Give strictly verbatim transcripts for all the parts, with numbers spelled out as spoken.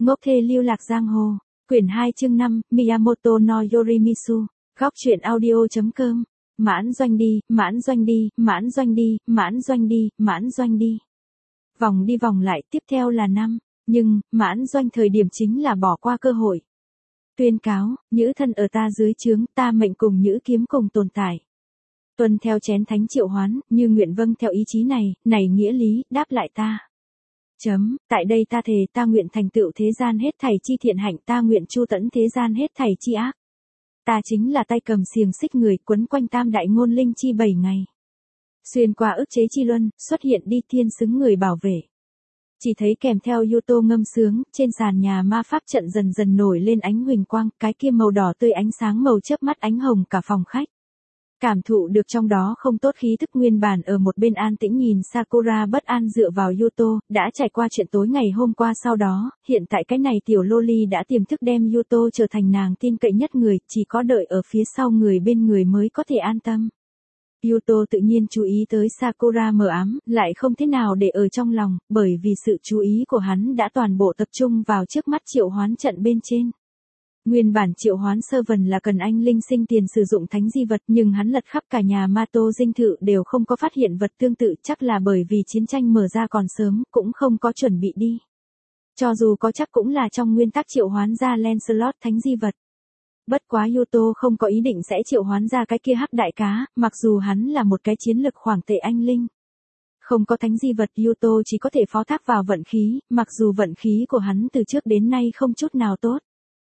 Ngốc thê lưu lạc giang hồ. Quyển hai chương năm, Miyamoto no Yorimizu. Góc truyện audio.com. Mãn doanh đi, mãn doanh đi, mãn doanh đi, mãn doanh đi, mãn doanh đi. Vòng đi vòng lại, tiếp theo là năm. Nhưng, mãn doanh thời điểm chính là bỏ qua cơ hội. Tuyên cáo, nhữ thân ở ta dưới trướng, ta mệnh cùng nhữ kiếm cùng tồn tại. Tuân theo chén thánh triệu hoán, như nguyện vâng theo ý chí này, này nghĩa lý, đáp lại ta. Chấm, tại đây ta thề ta nguyện thành tựu thế gian hết thảy chi thiện hạnh, ta nguyện chu tẫn thế gian hết thảy chi ác. Ta chính là tay cầm xiềng xích người quấn quanh tam đại ngôn linh chi bảy ngày. Xuyên qua ức chế chi luân, xuất hiện đi thiên xứng người bảo vệ. Chỉ thấy kèm theo Yuto ngâm sướng, trên sàn nhà ma pháp trận dần dần nổi lên ánh huỳnh quang, cái kia màu đỏ tươi ánh sáng màu chớp mắt ánh hồng cả phòng khách. Cảm thụ được trong đó không tốt khí thức nguyên bản ở một bên an tĩnh nhìn Sakura bất an dựa vào Yuto, đã trải qua chuyện tối ngày hôm qua sau đó, hiện tại cái này tiểu loli đã tiềm thức đem Yuto trở thành nàng tin cậy nhất người, chỉ có đợi ở phía sau người bên người mới có thể an tâm. Yuto tự nhiên chú ý tới Sakura mờ ám, lại không thế nào để ở trong lòng, bởi vì sự chú ý của hắn đã toàn bộ tập trung vào trước mắt triệu hoán trận bên trên. Nguyên bản triệu hoán sơ vần là cần anh linh sinh tiền sử dụng thánh di vật, nhưng hắn lật khắp cả nhà Mato dinh thự đều không có phát hiện vật tương tự, chắc là bởi vì chiến tranh mở ra còn sớm, cũng không có chuẩn bị đi. Cho dù có chắc cũng là trong nguyên tắc triệu hoán ra Lancelot thánh di vật. Bất quá Yuto không có ý định sẽ triệu hoán ra cái kia hắc đại cá, mặc dù hắn là một cái chiến lực khoảng tệ anh linh. Không có thánh di vật, Yuto chỉ có thể phó thác vào vận khí, mặc dù vận khí của hắn từ trước đến nay không chút nào tốt.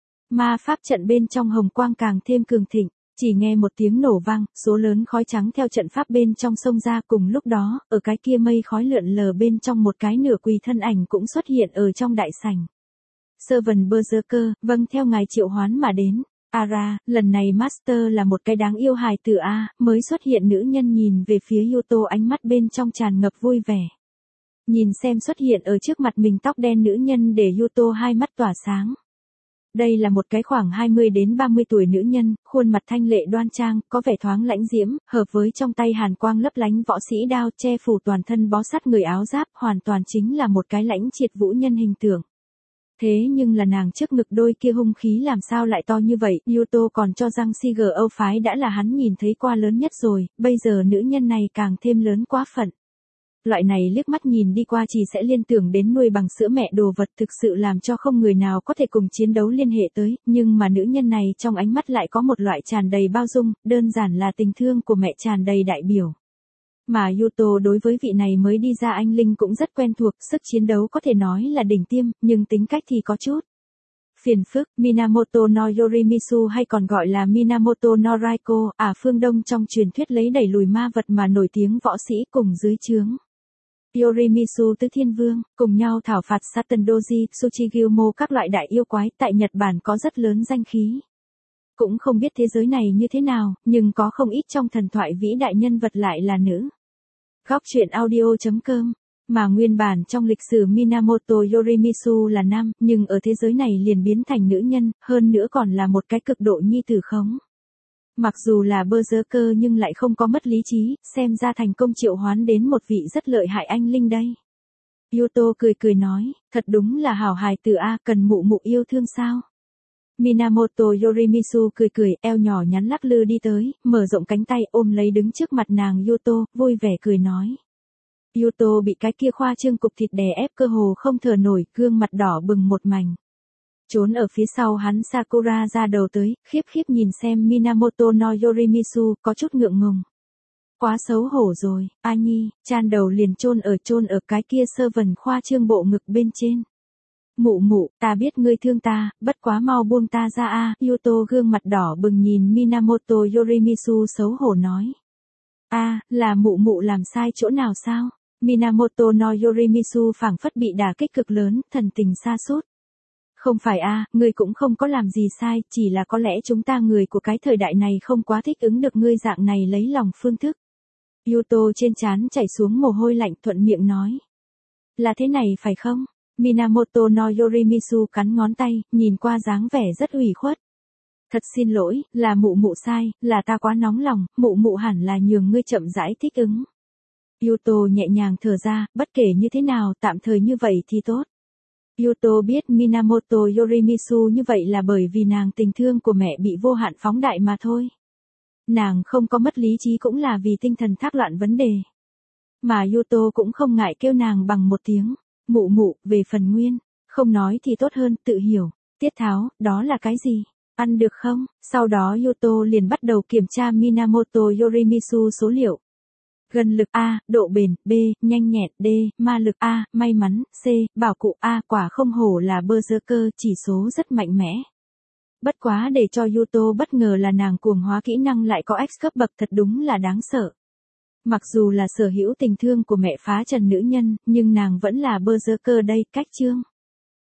Ma pháp trận bên trong hồng quang càng thêm cường thịnh, chỉ nghe một tiếng nổ vang, số lớn khói trắng theo trận pháp bên trong xông ra, cùng lúc đó, ở cái kia mây khói lượn lờ bên trong một cái nửa quỳ thân ảnh cũng xuất hiện ở trong đại sảnh. Servant Berserker, vâng theo ngài triệu hoán mà đến. Ara, lần này Master là một cái đáng yêu hài tử A, mới xuất hiện nữ nhân nhìn về phía Yuto ánh mắt bên trong tràn ngập vui vẻ. Nhìn xem xuất hiện ở trước mặt mình tóc đen nữ nhân để Yuto hai mắt tỏa sáng. Đây là một cái khoảng hai mươi đến ba mươi tuổi nữ nhân, khuôn mặt thanh lệ đoan trang, có vẻ thoáng lãnh diễm, hợp với trong tay hàn quang lấp lánh võ sĩ đao che phủ toàn thân bó sát người áo giáp, hoàn toàn chính là một cái lãnh triệt vũ nhân hình tượng. Thế nhưng là nàng trước ngực đôi kia hung khí làm sao lại to như vậy, Yuto còn cho rằng xê giê Âu phái đã là hắn nhìn thấy qua lớn nhất rồi, bây giờ nữ nhân này càng thêm lớn quá phận. Loại này liếc mắt nhìn đi qua chỉ sẽ liên tưởng đến nuôi bằng sữa mẹ đồ vật thực sự làm cho không người nào có thể cùng chiến đấu liên hệ tới, nhưng mà nữ nhân này trong ánh mắt lại có một loại tràn đầy bao dung, đơn giản là tình thương của mẹ tràn đầy đại biểu. Mà Yuto đối với vị này mới đi ra anh linh cũng rất quen thuộc, sức chiến đấu có thể nói là đỉnh tiêm, nhưng tính cách thì có chút phiền phức. Minamoto no Yorimizu hay còn gọi là Minamoto no Raiko, à phương Đông trong truyền thuyết lấy đẩy lùi ma vật mà nổi tiếng võ sĩ cùng dưới trướng Yorimizu Tứ Thiên Vương, cùng nhau thảo phạt Satan Doji, Tsuchigyomo các loại đại yêu quái, tại Nhật Bản có rất lớn danh khí. Cũng không biết thế giới này như thế nào, nhưng có không ít trong thần thoại vĩ đại nhân vật lại là nữ. Góc truyện audio.com. Mà nguyên bản trong lịch sử Minamoto Yorimizu là nam, nhưng ở thế giới này liền biến thành nữ nhân, hơn nữa còn là một cái cực độ nhi tử khống. Mặc dù là Berserker nhưng lại không có mất lý trí, xem ra thành công triệu hoán đến một vị rất lợi hại anh linh đây. Yuto cười cười nói, thật đúng là hảo hài tử A, cần mụ mụ yêu thương sao? Minamoto Yorimizu cười cười, eo nhỏ nhắn lắc lư đi tới, mở rộng cánh tay ôm lấy đứng trước mặt nàng Yuto, vui vẻ cười nói. Yuto bị cái kia khoa trương cục thịt đè ép cơ hồ không thở nổi, gương mặt đỏ bừng một mảnh. Trốn ở phía sau hắn Sakura ra đầu tới, khiếp khiếp nhìn xem Minamoto no Yorimizu, có chút ngượng ngùng. Quá xấu hổ rồi, A Nhi, chan đầu liền chôn ở chôn ở cái kia sơ vần khoa trương bộ ngực bên trên. Mụ mụ, ta biết ngươi thương ta, bất quá mau buông ta ra a. Yuto gương mặt đỏ bừng nhìn Minamoto Yorimizu xấu hổ nói. A, là mụ mụ làm sai chỗ nào sao? Minamoto no Yorimizu phảng phất bị đả kích cực lớn, thần tình sa sút. Không phải a, ngươi cũng không có làm gì sai, chỉ là có lẽ chúng ta người của cái thời đại này không quá thích ứng được ngươi dạng này lấy lòng phương thức. Yuto trên trán chảy xuống mồ hôi lạnh thuận miệng nói. Là thế này phải không? Minamoto no Yorimizu cắn ngón tay, nhìn qua dáng vẻ rất ủy khuất. Thật xin lỗi, là mụ mụ sai, là ta quá nóng lòng, mụ mụ hẳn là nhường ngươi chậm rãi thích ứng. Yuto nhẹ nhàng thở ra, bất kể như thế nào, tạm thời như vậy thì tốt. Yuto biết Minamoto Yorimizu như vậy là bởi vì nàng tình thương của mẹ bị vô hạn phóng đại mà thôi. Nàng không có mất lý trí cũng là vì tinh thần thác loạn vấn đề. Mà Yuto cũng không ngại kêu nàng bằng một tiếng, mụ mụ, về phần nguyên, không nói thì tốt hơn, tự hiểu, tiết tháo, đó là cái gì, ăn được không? Sau đó Yuto liền bắt đầu kiểm tra Minamoto Yorimizu số liệu. Gần lực A, độ bền, B, nhanh nhẹn, D, ma lực A, may mắn, C, bảo cụ A, quả không hổ là berserker, chỉ số rất mạnh mẽ. Bất quá để cho Yuto bất ngờ là nàng cuồng hóa kỹ năng lại có X cấp bậc, thật đúng là đáng sợ. Mặc dù là sở hữu tình thương của mẹ phá trần nữ nhân, nhưng nàng vẫn là berserker đây, cách chương.